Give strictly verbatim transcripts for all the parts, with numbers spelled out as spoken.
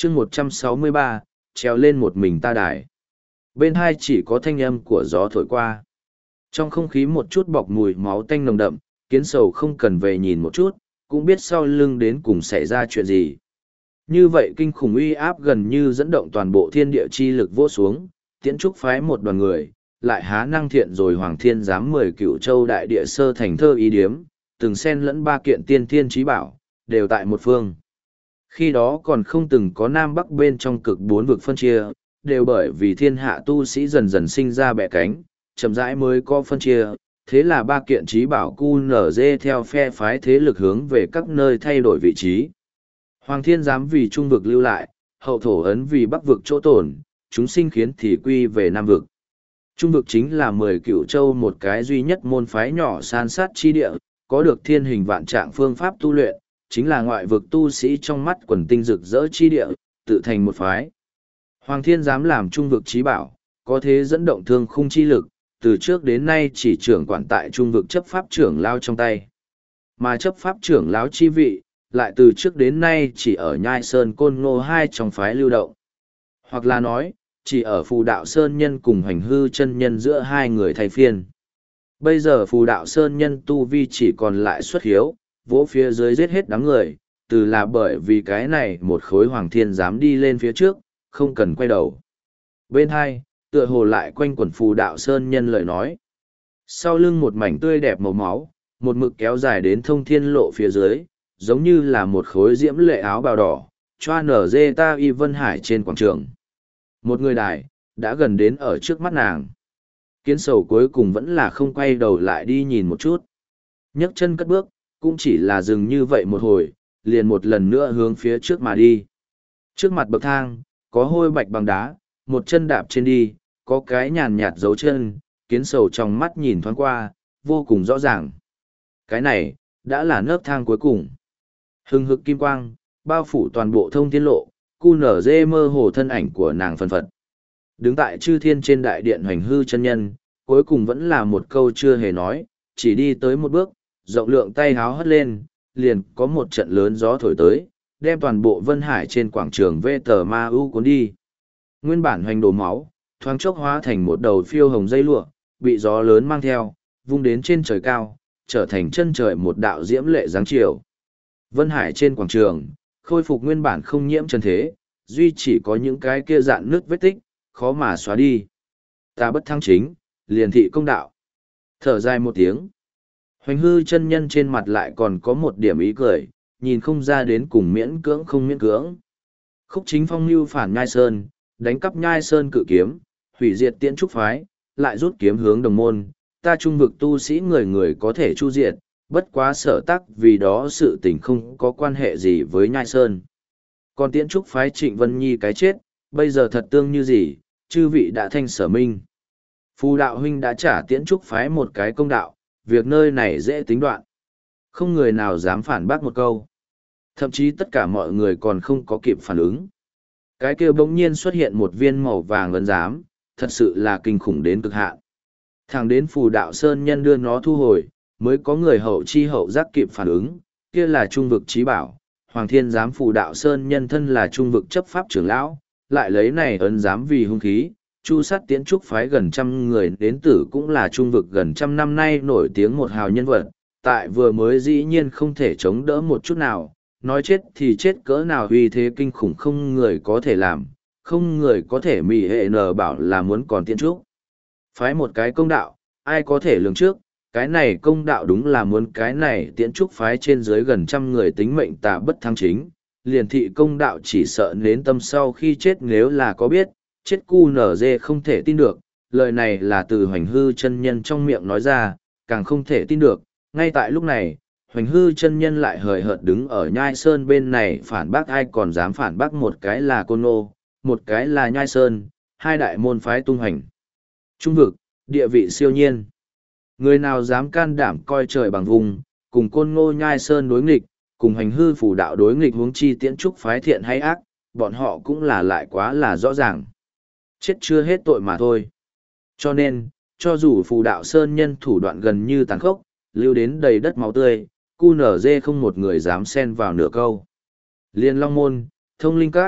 chương một trăm sáu mươi ba, treo lên một mình ta đài. Bên hai chỉ có thanh âm của gió thổi qua. Trong không khí một chút bọc mùi máu tanh nồng đậm, kiến sầu không cần về nhìn một chút, cũng biết sau lưng đến cùng xảy ra chuyện gì. Như vậy kinh khủng uy áp gần như dẫn động toàn bộ thiên địa chi lực vô xuống, tiễn trúc phái một đoàn người, lại há năng thiện rồi Hoàng Thiên giám mười cựu châu đại địa sơ thành thơ ý điếm, từng xen lẫn ba kiện tiên thiên trí bảo, đều tại một phương. Khi đó còn không từng có Nam Bắc bên trong cực bốn vực phân chia, đều bởi vì thiên hạ tu sĩ dần dần sinh ra bẻ cánh, chậm rãi mới có phân chia, thế là ba kiện trí bảo cu nở dê theo phe phái thế lực hướng về các nơi thay đổi vị trí. Hoàng Thiên giám vì trung vực lưu lại, hậu thổ ấn vì bắc vực chỗ tổn, chúng sinh khiến thì quy về Nam vực. Trung vực chính là mười cựu châu một cái duy nhất môn phái nhỏ san sát chi địa, có được thiên hình vạn trạng phương pháp tu luyện, chính là ngoại vực tu sĩ trong mắt quần tinh rực rỡ chi địa, tự thành một phái. Hoàng Thiên giám làm trung vực trí bảo, có thế dẫn động thương khung chi lực, từ trước đến nay chỉ trưởng quản tại trung vực chấp pháp trưởng lao trong tay. Mà chấp pháp trưởng lão chi vị, lại từ trước đến nay chỉ ở Nhai Sơn Côn Ngô hai trong phái lưu động. Hoặc là nói, chỉ ở Phù Đạo Sơn Nhân cùng Hành Hư chân Nhân giữa hai người thay phiên. Bây giờ Phù Đạo Sơn Nhân tu vi chỉ còn lại xuất hiếu, vỗ phía dưới giết hết đám người, từ là bởi vì cái này một khối Hoàng Thiên dám đi lên phía trước, không cần quay đầu. Bên hai, tựa hồ lại quanh quẩn Phù Đạo Sơn Nhân lời nói. Sau lưng một mảnh tươi đẹp màu máu, một mực kéo dài đến thông thiên lộ phía dưới, giống như là một khối diễm lệ áo bào đỏ, choa nở dê ta y vân hải trên quảng trường. Một người đài, đã gần đến ở trước mắt nàng. Kiến sầu cuối cùng vẫn là không quay đầu lại đi nhìn một chút. Nhấc chân cất bước, cũng chỉ là dừng như vậy một hồi, liền một lần nữa hướng phía trước mà đi. Trước mặt bậc thang, có hôi bạch bằng đá, một chân đạp trên đi, có cái nhàn nhạt dấu chân, kiến sầu trong mắt nhìn thoáng qua, vô cùng rõ ràng. Cái này, đã là nấc thang cuối cùng. Hừng hực kim quang, bao phủ toàn bộ thông thiên lộ, cu nở dê mơ hồ thân ảnh của nàng phân phật. Đứng tại chư thiên trên đại điện Hoành Hư chân nhân, cuối cùng vẫn là một câu chưa hề nói, chỉ đi tới một bước, rộng lượng tay háo hất lên, liền có một trận lớn gió thổi tới, đem toàn bộ Vân Hải trên quảng trường vê tờ ma u cuốn đi. Nguyên bản hoành đồ máu, thoáng chốc hóa thành một đầu phiêu hồng dây lụa, bị gió lớn mang theo, vung đến trên trời cao, trở thành chân trời một đạo diễm lệ dáng chiều. Vân Hải trên quảng trường, khôi phục nguyên bản không nhiễm trần thế, duy chỉ có những cái kia dạn nước vết tích, khó mà xóa đi. Ta bất thăng chính, liền thị công đạo. Thở dài một tiếng. Hoành Hư chân nhân trên mặt lại còn có một điểm ý cười, nhìn không ra đến cùng miễn cưỡng không miễn cưỡng. Khúc Chính Phong mưu phản Nhai Sơn, đánh cắp Nhai Sơn cự kiếm, hủy diệt Tiễn Trúc phái, lại rút kiếm hướng Đồng môn, ta trung vực tu sĩ người người có thể chu diệt, bất quá sở tắc vì đó sự tình không có quan hệ gì với Nhai Sơn. Còn Tiễn Trúc phái Trịnh Vân Nhi cái chết, bây giờ thật tương như gì, chư vị đã thanh sở minh. Phù đạo huynh đã trả Tiễn Trúc phái một cái công đạo, việc nơi này dễ tính đoạn. Không người nào dám phản bác một câu. Thậm chí tất cả mọi người còn không có kịp phản ứng. Cái kia bỗng nhiên xuất hiện một viên màu vàng ấn giám, thật sự là kinh khủng đến cực hạn. Thẳng đến Phù đạo sơn nhân đưa nó thu hồi, mới có người hậu chi hậu giác kịp phản ứng, kia là trung vực trí bảo. Hoàng Thiên giám Phù đạo sơn nhân thân là trung vực chấp pháp trưởng lão, lại lấy này ấn giám vì hung khí. Chu sát Tiễn Trúc phái gần trăm người đến tử cũng là trung vực gần trăm năm nay nổi tiếng một hào nhân vật, tại vừa mới dĩ nhiên không thể chống đỡ một chút nào, nói chết thì chết cỡ nào uy thế kinh khủng không người có thể làm, không người có thể mỉ hệ nờ bảo là muốn còn Tiễn Trúc phái một cái công đạo, ai có thể lường trước, cái này công đạo đúng là muốn cái này Tiễn Trúc phái trên dưới gần trăm người tính mệnh tà bất thắng chính, liền thị công đạo chỉ sợ nến tâm sau khi chết nếu là có biết, chết cu nở dê không thể tin được, lời này là từ Hoành Hư chân nhân trong miệng nói ra, càng không thể tin được. Ngay tại lúc này, Hoành Hư chân nhân lại hời hợt đứng ở Nhai Sơn bên này phản bác ai còn dám phản bác một cái là Côn Ngô, một cái là Nhai Sơn, hai đại môn phái tung hành. Trung vực, địa vị siêu nhiên. Người nào dám can đảm coi trời bằng vùng, cùng Côn Ngô Nhai Sơn đối nghịch, cùng Hoành Hư Phù đạo đối nghịch huống chi Tiễn Trúc phái thiện hay ác, bọn họ cũng là lại quá là rõ ràng. Chết chưa hết tội mà thôi. Cho nên, cho dù Phù đạo sơn nhân thủ đoạn gần như tàn khốc, lưu đến đầy đất máu tươi, cu nở dê không một người dám xen vào nửa câu. Liên Long Môn, Thông Linh Các,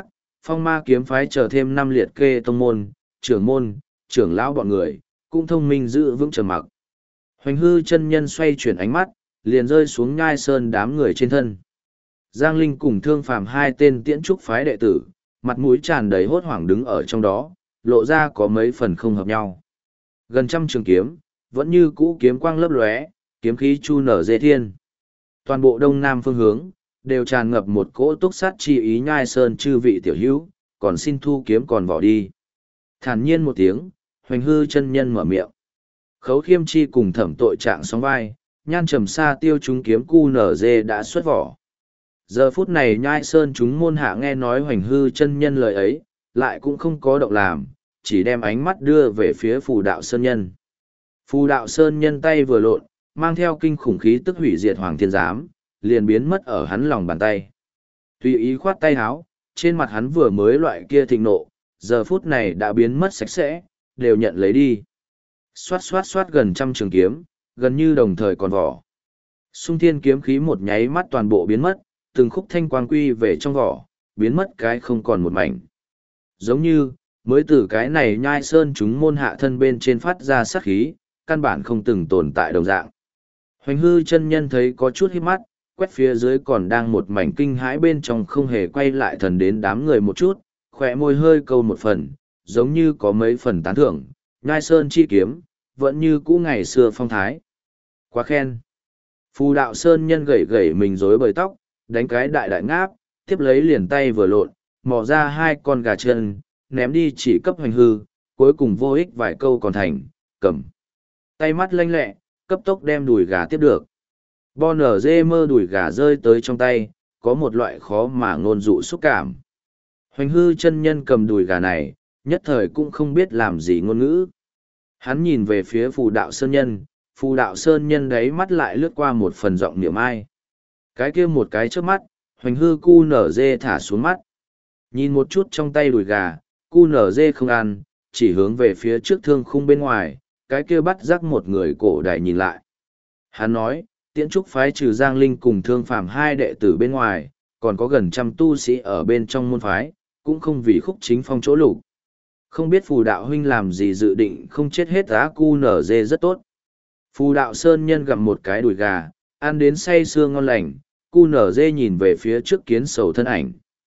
Phong ma kiếm phái chờ thêm năm liệt kê tông môn, trưởng môn, trưởng lão bọn người, cũng thông minh giữ vững trầm mặc. Hoành hư chân nhân xoay chuyển ánh mắt, liền rơi xuống nhai sơn đám người trên thân. Giang Linh cùng Thương Phàm hai tên tiễn trúc phái đệ tử, mặt mũi tràn đầy hốt hoảng đứng ở trong đó, lộ ra có mấy phần không hợp nhau. Gần trăm trường kiếm, vẫn như cũ kiếm quang lấp lóe, kiếm khí chu nở dê thiên. Toàn bộ đông nam phương hướng, đều tràn ngập một cỗ túc sát chi ý nhai sơn chư vị tiểu hữu, còn xin thu kiếm còn vỏ đi. Thản nhiên một tiếng, hoành hư chân nhân mở miệng. Khấu khiêm chi cùng thẩm tội trạng sóng vai, nhan trầm xa tiêu chúng kiếm cu nở dê đã xuất vỏ. Giờ phút này nhai sơn chúng môn hạ nghe nói hoành hư chân nhân lời ấy, lại cũng không có động làm, chỉ đem ánh mắt đưa về phía phù đạo sơn nhân. Phù đạo sơn nhân tay vừa lộn, mang theo kinh khủng khí tức hủy diệt hoàng thiên giám, liền biến mất ở hắn lòng bàn tay. Tùy ý khoát tay háo, trên mặt hắn vừa mới loại kia thịnh nộ, giờ phút này đã biến mất sạch sẽ, đều nhận lấy đi. Xoát xoát xoát gần trăm trường kiếm, gần như đồng thời còn vỏ. Xung thiên kiếm khí một nháy mắt toàn bộ biến mất, từng khúc thanh quang quy về trong vỏ, biến mất cái không còn một mảnh. Giống như, mới từ cái này nhai sơn chúng môn hạ thân bên trên phát ra sát khí, căn bản không từng tồn tại đồng dạng. Hoành hư chân nhân thấy có chút hít mắt, quét phía dưới còn đang một mảnh kinh hãi bên trong không hề quay lại thần đến đám người một chút, khỏe môi hơi câu một phần, giống như có mấy phần tán thưởng, nhai sơn chi kiếm, vẫn như cũ ngày xưa phong thái. Quá khen. Phù đạo sơn nhân gẩy gẩy mình rối bời tóc, đánh cái đại đại ngáp, tiếp lấy liền tay vừa lộn, mò ra hai con gà chân, ném đi chỉ cấp hoành hư, cuối cùng vô ích vài câu còn thành, cầm. Tay mắt lanh lẹ, cấp tốc đem đùi gà tiếp được. Bo nở dê mơ đùi gà rơi tới trong tay, có một loại khó mà ngôn dụ xúc cảm. Hoành hư chân nhân cầm đùi gà này, nhất thời cũng không biết làm gì ngôn ngữ. Hắn nhìn về phía phù đạo sơn nhân, phù đạo sơn nhân đấy mắt lại lướt qua một phần giọng niệm ai. Cái kia một cái trước mắt, hoành hư cu nở dê thả xuống mắt. Nhìn một chút trong tay đùi gà, cu nở dê không ăn, chỉ hướng về phía trước thương khung bên ngoài, cái kia bắt rắc một người cổ đại nhìn lại. Hắn nói, tiễn trúc phái trừ Giang Linh cùng Thương Phàm hai đệ tử bên ngoài, còn có gần trăm tu sĩ ở bên trong môn phái, cũng không vì khúc chính phong chỗ lục. Không biết phù đạo huynh làm gì dự định không chết hết á cu nở dê rất tốt. Phù đạo sơn nhân gặm một cái đùi gà, ăn đến say sưa ngon lành, cu nở dê nhìn về phía trước kiến sầu thân ảnh.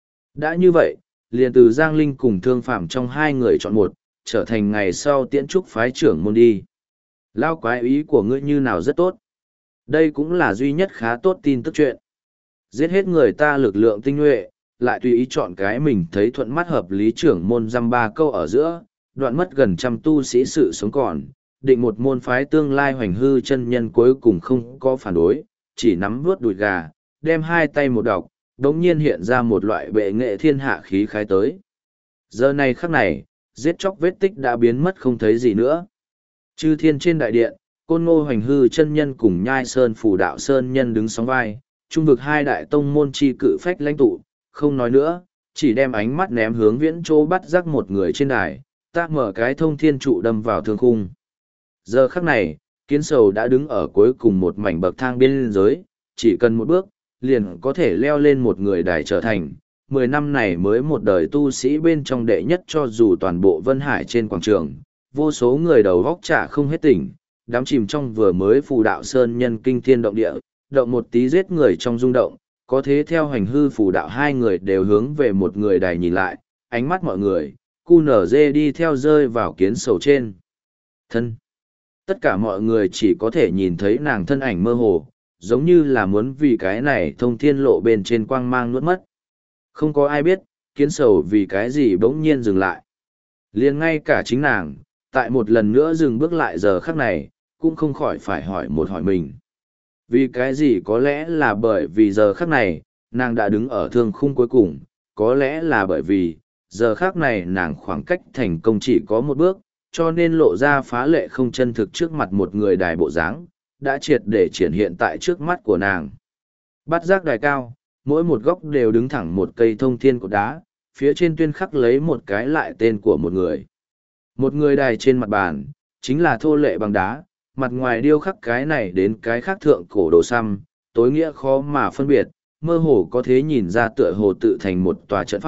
Đã như vậy, liền từ Giang Linh cùng Thương Phàm trong hai người chọn một, trở thành ngày sau tiễn trúc phái trưởng môn đi. Lao quái ý của ngươi như nào rất tốt. Đây cũng là duy nhất khá tốt tin tức chuyện. Giết hết người ta lực lượng tinh nhuệ, lại tùy ý chọn cái mình thấy thuận mắt hợp lý trưởng môn dăm ba câu ở giữa, đoạn mất gần trăm tu sĩ sự sống còn, định một môn phái tương lai hoành hư chân nhân cuối cùng không có phản đối, chỉ nắm vuốt đùi gà, đem hai tay một đọc, đống nhiên hiện ra một loại bệ nghệ thiên hạ khí khái tới. Giờ này khắc này, giết chóc vết tích đã biến mất không thấy gì nữa. Chư thiên trên đại điện, Côn Ngô hoành hư chân nhân cùng Nhai Sơn Phù Đạo Sơn nhân đứng sóng vai, trung vực hai đại tông môn chi cự phách lãnh tụ, không nói nữa, chỉ đem ánh mắt ném hướng viễn chỗ bắt rắc một người trên đài, ta mở cái thông thiên trụ đâm vào thương khung. Giờ khắc này, kiến sầu đã đứng ở cuối cùng một mảnh bậc thang biên giới, chỉ cần một bước, liền có thể leo lên một người đài trở thành. Mười năm này mới một đời tu sĩ bên trong đệ nhất cho dù toàn bộ Vân Hải trên quảng trường, vô số người đầu góc trả không hết tỉnh, đám chìm trong vừa mới phù đạo sơn nhân kinh thiên động địa, động một tí giết người trong rung động, có thế theo hành hư phù đạo hai người đều hướng về một người đài nhìn lại, ánh mắt mọi người, cu nở dê đi theo rơi vào kiến sầu trên. Thân. Tất cả mọi người chỉ có thể nhìn thấy nàng thân ảnh mơ hồ, giống như là muốn vì cái này thông thiên lộ bên trên quang mang nuốt mất. Không có ai biết, kiến sầu vì cái gì bỗng nhiên dừng lại. Liền ngay cả chính nàng, tại một lần nữa dừng bước lại giờ khắc này, cũng không khỏi phải hỏi một hỏi mình. Vì cái gì có lẽ là bởi vì giờ khắc này, nàng đã đứng ở thương khung cuối cùng, có lẽ là bởi vì, giờ khắc này nàng khoảng cách thành công chỉ có một bước, cho nên lộ ra phá lệ không chân thực trước mặt một người đài bộ dáng, đã triệt để triển hiện tại trước mắt của nàng. Bát giác đài cao, mỗi một góc đều đứng thẳng một cây thông thiên cột đá, phía trên tuyên khắc lấy một cái lại tên của một người. Một người đài trên mặt bàn, chính là thô lệ bằng đá, mặt ngoài điêu khắc cái này đến cái khác thượng cổ đồ xăm, tối nghĩa khó mà phân biệt, mơ hồ có thế nhìn ra tựa hồ tự thành một tòa trận pháp,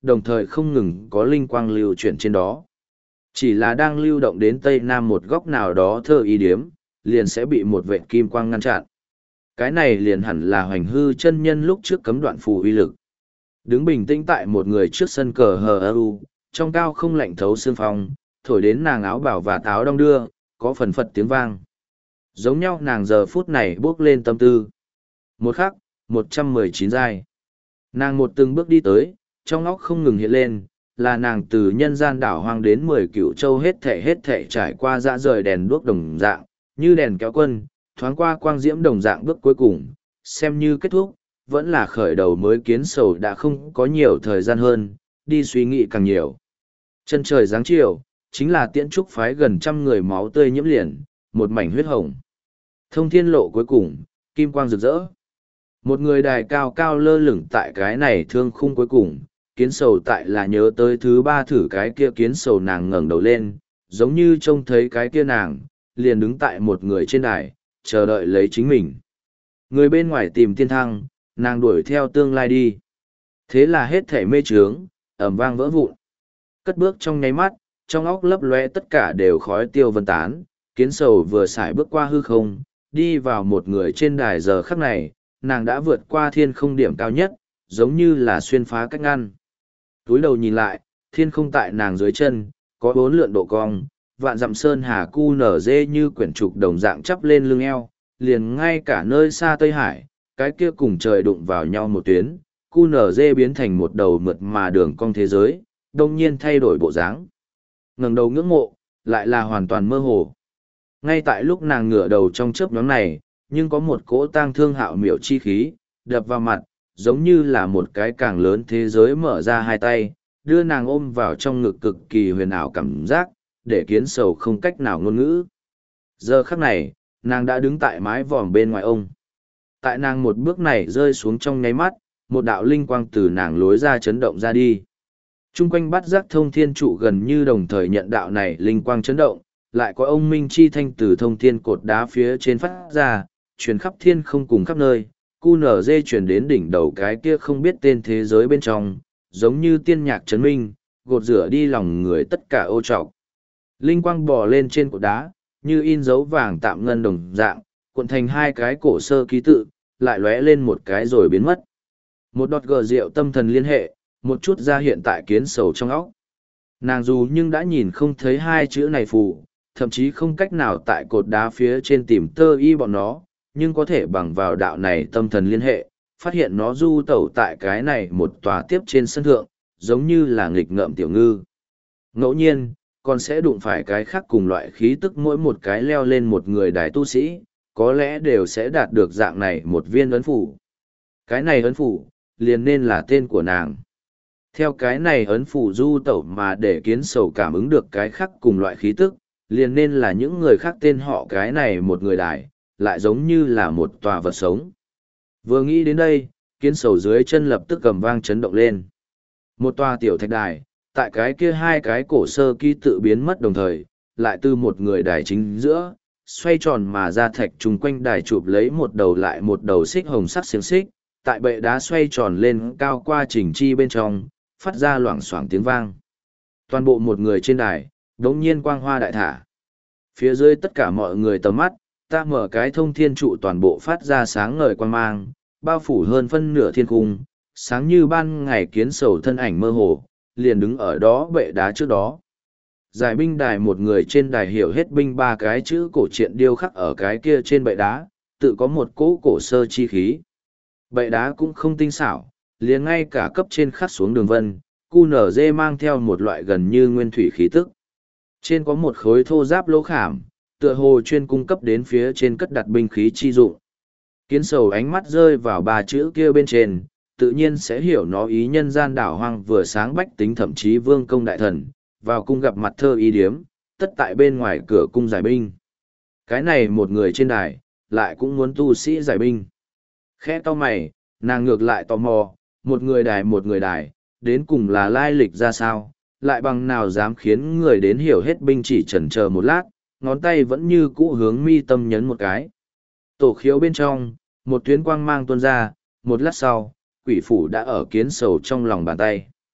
đồng thời không ngừng có linh quang lưu chuyển trên đó. Chỉ là đang lưu động đến tây nam một góc nào đó thơ y điếm, liền sẽ bị một vệ kim quang ngăn chặn. Cái này liền hẳn là hoành hư chân nhân lúc trước cấm đoạn phù uy lực. Đứng bình tĩnh tại một người trước sân cờ hờ ơ u, trong cao không lạnh thấu xương phong, thổi đến nàng áo bảo và táo đong đưa, có phần phật tiếng vang. Giống nhau nàng giờ phút này bước lên tâm tư. Một khắc, một trăm mười chín giai. Nàng một từng bước đi tới, trong óc không ngừng hiện lên, là nàng từ nhân gian đảo hoang đến mười cựu châu hết thệ hết thệ trải qua dã rời đèn đuốc đồng dạng, như đèn kéo quân, thoáng qua quang diễm đồng dạng bước cuối cùng, xem như kết thúc, vẫn là khởi đầu mới kiến sầu đã không có nhiều thời gian hơn, đi suy nghĩ càng nhiều. Chân trời giáng chiều, chính là tiễn trúc phái gần trăm người máu tươi nhiễm liền, một mảnh huyết hồng. Thông thiên lộ cuối cùng, kim quang rực rỡ. Một người đài cao cao lơ lửng tại cái này thương khung cuối cùng, kiến sầu tại là nhớ tới thứ ba thử cái kia kiến sầu nàng ngẩng đầu lên, giống như trông thấy cái kia nàng, liền đứng tại một người trên đài, chờ đợi lấy chính mình. Người bên ngoài tìm tiên thăng, nàng đuổi theo tương lai đi. Thế là hết thể mê trướng, ẩm vang vỡ vụn. Cất bước trong nháy mắt, trong óc lấp lóe tất cả đều khói tiêu vân tán, kiến sầu vừa xài bước qua hư không, đi vào một người trên đài giờ khắc này, nàng đã vượt qua thiên không điểm cao nhất, giống như là xuyên phá cách ngăn. Túi đầu nhìn lại, thiên không tại nàng dưới chân, có bốn lượn độ cong, vạn dặm sơn hà cu nở dê như quyển trục đồng dạng chắp lên lưng eo, liền ngay cả nơi xa Tây Hải, cái kia cùng trời đụng vào nhau một tuyến, cu nở dê biến thành một đầu mượt mà đường cong thế giới, đông nhiên thay đổi bộ dáng. Ngẩng đầu ngưỡng mộ, lại là hoàn toàn mơ hồ. Ngay tại lúc nàng ngửa đầu trong chớp nhóm này, nhưng có một cỗ tang thương hạo miểu chi khí, đập vào mặt, giống như là một cái càng lớn thế giới mở ra hai tay, đưa nàng ôm vào trong ngực cực kỳ huyền ảo cảm giác, để kiến sầu không cách nào ngôn ngữ. Giờ khắc này, nàng đã đứng tại mái vòm bên ngoài ông. Tại nàng một bước này rơi xuống trong nháy mắt, một đạo linh quang từ nàng lối ra chấn động ra đi. Trung quanh bắt giác thông thiên trụ gần như đồng thời nhận đạo này linh quang chấn động, lại có ông minh chi thanh từ thông thiên cột đá phía trên phát ra, truyền khắp thiên không cùng khắp nơi, cu nở dê truyền đến đỉnh đầu cái kia không biết tên thế giới bên trong, giống như tiên nhạc chấn minh, gột rửa đi lòng người tất cả ô trọc. Linh quang bò lên trên cột đá, như in dấu vàng tạm ngân đồng dạng, cuộn thành hai cái cổ sơ ký tự, lại lóe lên một cái rồi biến mất. Một đọt gờ rượu tâm thần liên hệ, một chút ra hiện tại kiến sầu trong óc. Nàng dù nhưng đã nhìn không thấy hai chữ này phù, thậm chí không cách nào tại cột đá phía trên tìm tơ y bọn nó, nhưng có thể bằng vào đạo này tâm thần liên hệ, phát hiện nó du tẩu tại cái này một tòa tiếp trên sân thượng, giống như là nghịch ngợm tiểu ngư. Ngẫu nhiên, còn sẽ đụng phải cái khác cùng loại khí tức mỗi một cái leo lên một người đài tu sĩ, có lẽ đều sẽ đạt được dạng này một viên ấn phủ. Cái này ấn phủ, liền nên là tên của nàng. Theo cái này ấn phủ du tẩu mà để kiến sầu cảm ứng được cái khác cùng loại khí tức, liền nên là những người khác tên họ cái này một người đài, lại giống như là một tòa vật sống. Vừa nghĩ đến đây, kiến sầu dưới chân lập tức cầm vang chấn động lên. Một tòa tiểu thạch đài, tại cái kia hai cái cổ sơ ký tự biến mất đồng thời, lại từ một người đài chính giữa, xoay tròn mà ra thạch chung quanh đài chụp lấy một đầu lại một đầu xích hồng sắc xiềng xích, tại bệ đá xoay tròn lên cao qua trình chi bên trong, phát ra loảng xoảng tiếng vang. Toàn bộ một người trên đài, đống nhiên quang hoa đại thả. Phía dưới tất cả mọi người tầm mắt, ta mở cái thông thiên trụ toàn bộ phát ra sáng ngời quang mang, bao phủ hơn phân nửa thiên cung, sáng như ban ngày kiến sầu thân ảnh mơ hồ, liền đứng ở đó bệ đá trước đó. Giải binh đài một người trên đài hiểu hết binh ba cái chữ cổ truyện điêu khắc ở cái kia trên bệ đá, tự có một cỗ cổ sơ chi khí. Bệ đá cũng không tinh xảo, liền ngay cả cấp trên khắc xuống đường vân, cu nở dê mang theo một loại gần như nguyên thủy khí tức. Trên có một khối thô giáp lỗ khảm, tựa hồ chuyên cung cấp đến phía trên cất đặt binh khí chi dụng. Kiến sầu ánh mắt rơi vào ba chữ kia bên trên, tự nhiên sẽ hiểu nó ý nhân gian đảo hoang vừa sáng bách tính thậm chí vương công đại thần, vào cung gặp mặt thơ y điếm, tất tại bên ngoài cửa cung giải binh. Cái này một người trên đài, lại cũng muốn tu sĩ giải binh. Khẽ to mày, nàng ngược lại tò mò, một người đài một người đài, đến cùng là lai lịch ra sao, lại bằng nào dám khiến người đến hiểu hết binh chỉ chần chờ một lát, ngón tay vẫn như cũ hướng mi tâm nhấn một cái. Tổ khiếu bên trong, một tuyến quang mang tuôn ra, một lát sau, quỷ phủ đã ở kiến sầu trong lòng bàn tay.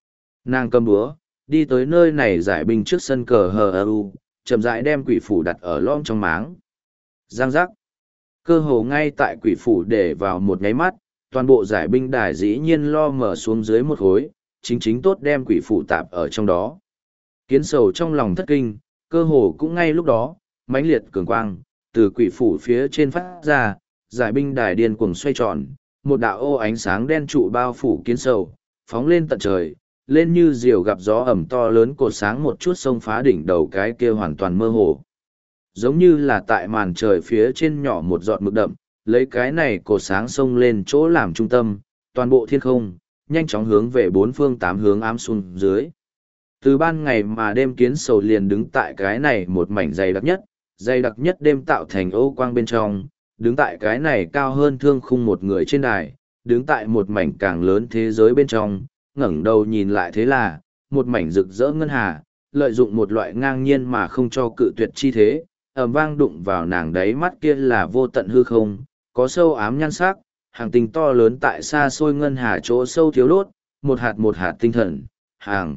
Nàng cầm búa, đi tới nơi này giải binh trước sân cờ hờ ơ u, chậm rãi đem quỷ phủ đặt ở lõm trong máng. Giang giác. Cơ hồ ngay tại quỷ phủ để vào một nháy mắt, toàn bộ giải binh đài dĩ nhiên lo mở xuống dưới một khối, chính chính tốt đem quỷ phủ tạp ở trong đó. Kiến sầu trong lòng thất kinh, cơ hồ cũng ngay lúc đó, mãnh liệt cường quang, từ quỷ phủ phía trên phát ra, giải binh đài điên cuồng xoay tròn, một đạo ô ánh sáng đen trụ bao phủ kiến sầu, phóng lên tận trời, lên như diều gặp gió ẩm to lớn cột sáng một chút sông phá đỉnh đầu cái kia hoàn toàn mơ hồ. Giống như là tại màn trời phía trên nhỏ một giọt mực đậm, lấy cái này cột sáng sông lên chỗ làm trung tâm, toàn bộ thiên không, nhanh chóng hướng về bốn phương tám hướng ám xuống dưới. Từ ban ngày mà đêm kiến sầu liền đứng tại cái này một mảnh dày đặc nhất, dày đặc nhất đêm tạo thành ô quang bên trong, đứng tại cái này cao hơn thương khung một người trên đài, đứng tại một mảnh càng lớn thế giới bên trong, ngẩng đầu nhìn lại thế là, một mảnh rực rỡ ngân hà, lợi dụng một loại ngang nhiên mà không cho cự tuyệt chi thế, ầm vang đụng vào nàng đáy mắt kia là vô tận hư không, có sâu ám nhan sắc, hàng tinh to lớn tại xa xôi ngân hà chỗ sâu thiếu đốt, một hạt một hạt tinh thần, hàng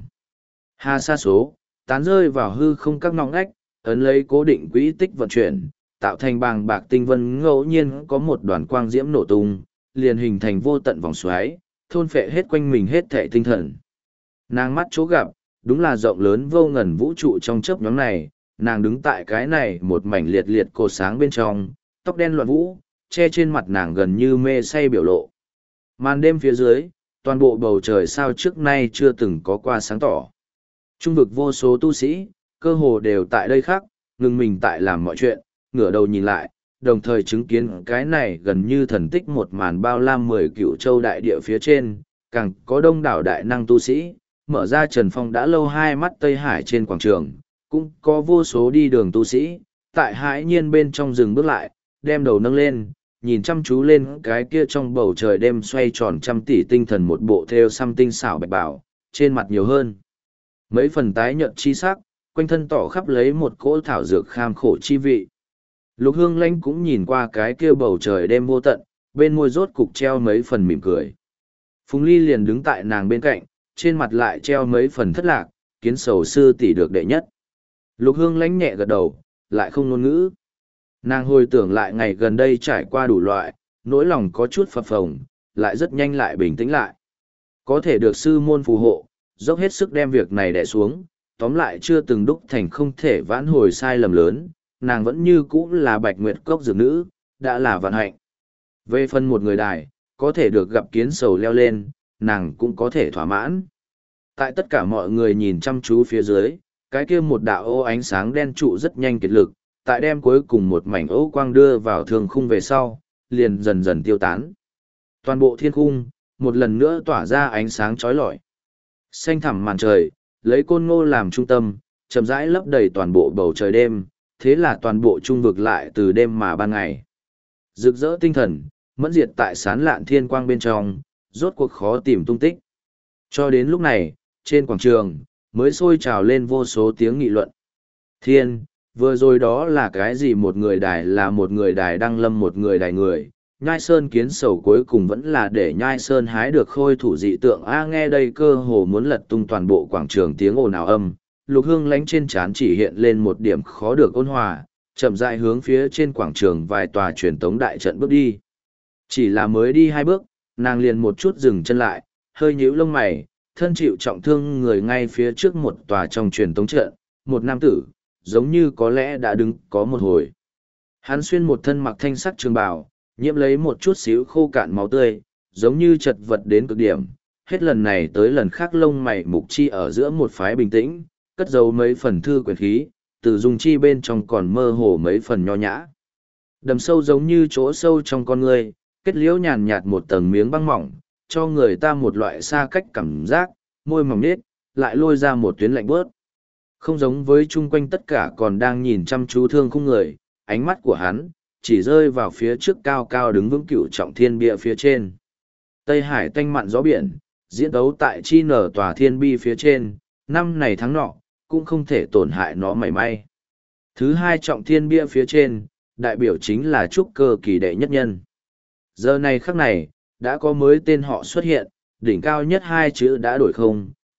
hà xa số, tán rơi vào hư không các ngõ ngách, ấn lấy cố định quỹ tích vận chuyển, tạo thành bàng bạc tinh vân ngẫu nhiên có một đoàn quang diễm nổ tung, liền hình thành vô tận vòng xoáy, thôn phệ hết quanh mình hết thảy tinh thần. Nàng mắt chỗ gặp, đúng là rộng lớn vô ngần vũ trụ trong chớp nhóm này, nàng đứng tại cái này một mảnh liệt liệt cột sáng bên trong, tóc đen loạn vũ, che trên mặt nàng gần như mê say biểu lộ. Màn đêm phía dưới, toàn bộ bầu trời sao trước nay chưa từng có qua sáng tỏ. Trung vực vô số tu sĩ, cơ hồ đều tại đây khác, ngừng mình tại làm mọi chuyện, ngửa đầu nhìn lại, đồng thời chứng kiến cái này gần như thần tích một màn bao la mười cựu châu đại địa phía trên, càng có đông đảo đại năng tu sĩ, mở ra Trần Phong đã lâu hai mắt Tây Hải trên quảng trường, cũng có vô số đi đường tu sĩ, tại hãi nhiên bên trong rừng bước lại, đem đầu nâng lên, nhìn chăm chú lên cái kia trong bầu trời đêm xoay tròn trăm tỷ tinh thần một bộ theo xăm tinh xảo bạch bảo, trên mặt nhiều hơn. Mấy phần tái nhợt chi sắc, quanh thân tỏ khắp lấy một cỗ thảo dược kham khổ chi vị. Lục Hương Lanh cũng nhìn qua cái kia bầu trời đêm vô tận, bên môi rốt cục treo mấy phần mỉm cười. Phùng Ly liền đứng tại nàng bên cạnh, trên mặt lại treo mấy phần thất lạc, kiến sầu sư tỷ được đệ nhất. Lục Hương Lanh nhẹ gật đầu, lại không ngôn ngữ. Nàng hồi tưởng lại ngày gần đây trải qua đủ loại, nỗi lòng có chút phập phồng, lại rất nhanh lại bình tĩnh lại. Có thể được sư môn phù hộ, dốc hết sức đem việc này đè xuống, tóm lại chưa từng đúc thành không thể vãn hồi sai lầm lớn, nàng vẫn như cũ là Bạch Nguyệt Cốc dược nữ, đã là vận hạnh. Về phần một người đài, có thể được gặp kiến sầu leo lên, nàng cũng có thể thỏa mãn. Tại tất cả mọi người nhìn chăm chú phía dưới, cái kia một đạo ô ánh sáng đen trụ rất nhanh kiệt lực, tại đem cuối cùng một mảnh ô quang đưa vào thương khung về sau, liền dần dần tiêu tán. Toàn bộ thiên khung, một lần nữa tỏa ra ánh sáng chói lọi. Xanh thẳm màn trời, lấy côn ngô làm trung tâm, chậm rãi lấp đầy toàn bộ bầu trời đêm, thế là toàn bộ trung vực lại từ đêm mà ban ngày. Rực rỡ tinh thần, mẫn diệt tại sán lạn thiên quang bên trong, rốt cuộc khó tìm tung tích. Cho đến lúc này, trên quảng trường, mới sôi trào lên vô số tiếng nghị luận. Thiên, vừa rồi đó là cái gì một người đài là một người đài đăng lâm một người đài người. Nhai Sơn kiến sầu cuối cùng vẫn là để Nhai Sơn hái được khôi thủ dị tượng. A nghe đây cơ hồ muốn lật tung toàn bộ quảng trường tiếng ồn ào âm. Lục Hương lánh trên trán chỉ hiện lên một điểm khó được ôn hòa, chậm rãi hướng phía trên quảng trường vài tòa truyền tống đại trận bước đi. Chỉ là mới đi hai bước, nàng liền một chút dừng chân lại, hơi nhíu lông mày, thân chịu trọng thương người ngay phía trước một tòa trong truyền tống trận, một nam tử, giống như có lẽ đã đứng có một hồi. Hắn xuyên một thân mặc thanh sắc trường bào, nhiễm lấy một chút xíu khô cạn máu tươi, giống như chật vật đến cực điểm, hết lần này tới lần khác lông mày mục chi ở giữa một phái bình tĩnh, cất giấu mấy phần thư quyền khí, từ dung chi bên trong còn mơ hồ mấy phần nho nhã. Đầm sâu giống như chỗ sâu trong con người, kết liễu nhàn nhạt một tầng miếng băng mỏng, cho người ta một loại xa cách cảm giác, môi mỏng nết, lại lôi ra một tuyến lạnh bớt. Không giống với chung quanh tất cả còn đang nhìn chăm chú thương khung người, ánh mắt của hắn, chỉ rơi vào phía trước cao cao đứng vững cửu trọng thiên bia phía trên. Tây Hải tanh mặn gió biển, diễn đấu tại chi nở tòa thiên bi phía trên, năm này tháng nọ, cũng không thể tổn hại nó mảy may. Thứ hai trọng thiên bia phía trên, đại biểu chính là trúc cơ kỳ đệ nhất nhân. Giờ này khắc này, đã có mới tên họ xuất hiện, đỉnh cao nhất hai chữ đã đổi không,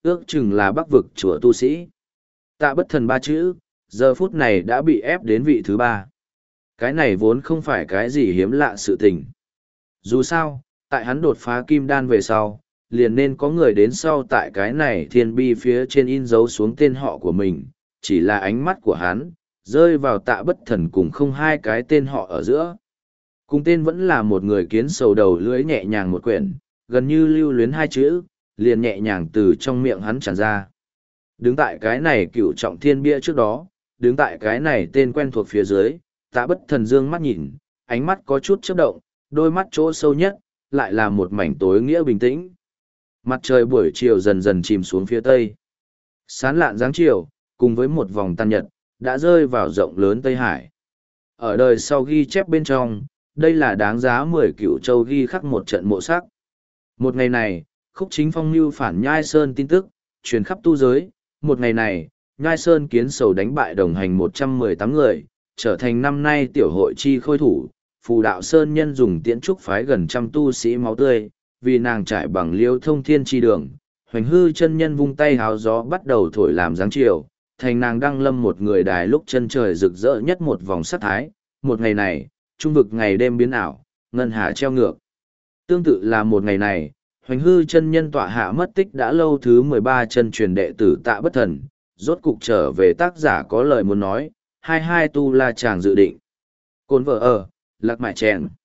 ước chừng là bắc vực chùa tu sĩ. Tạ bất thần ba chữ, giờ phút này đã bị ép đến vị thứ ba. Cái này vốn không phải cái gì hiếm lạ sự tình. Dù sao, tại hắn đột phá kim đan về sau, liền nên có người đến sau tại cái này thiên bi phía trên in dấu xuống tên họ của mình, chỉ là ánh mắt của hắn, rơi vào tạ bất thần cùng không hai cái tên họ ở giữa. Cùng tên vẫn là một người kiến sầu đầu lưỡi nhẹ nhàng một quyển, gần như lưu luyến hai chữ, liền nhẹ nhàng từ trong miệng hắn tràn ra. Đứng tại cái này cựu trọng thiên bia trước đó, đứng tại cái này tên quen thuộc phía dưới, tạ bất thần dương mắt nhìn, ánh mắt có chút chớp động, đôi mắt chỗ sâu nhất, lại là một mảnh tối nghĩa bình tĩnh. Mặt trời buổi chiều dần dần chìm xuống phía tây. Sán lạn dáng chiều, cùng với một vòng tan nhật, đã rơi vào rộng lớn Tây Hải. Ở đời sau ghi chép bên trong, đây là đáng giá mười cựu châu ghi khắc một trận mộ sắc. Một ngày này, Khúc Chính Phong mưu phản Nhai Sơn tin tức, truyền khắp tu giới. Một ngày này, Nhai Sơn kiến sầu đánh bại đồng hành một trăm mười tám người, trở thành năm nay tiểu hội chi khôi thủ. Phù đạo Sơn nhân dùng tiễn trúc phái gần trăm tu sĩ máu tươi, vì nàng trải bằng liêu thông thiên chi đường. Hoành hư chân nhân vung tay háo gió bắt đầu thổi làm dáng chiều, thành nàng đăng lâm một người đài lúc chân trời rực rỡ nhất một vòng sắc thái. Một ngày này, trung vực ngày đêm biến ảo, ngân hà treo ngược. Tương tự là một ngày này, Hoành hư chân nhân tọa hạ mất tích đã lâu thứ mười ba chân truyền đệ tử Tạ bất thần, rốt cục trở về tác giả có lời muốn nói, hai hai tu la chàng dự định. Cồn vợ ở, lạc mại chèn.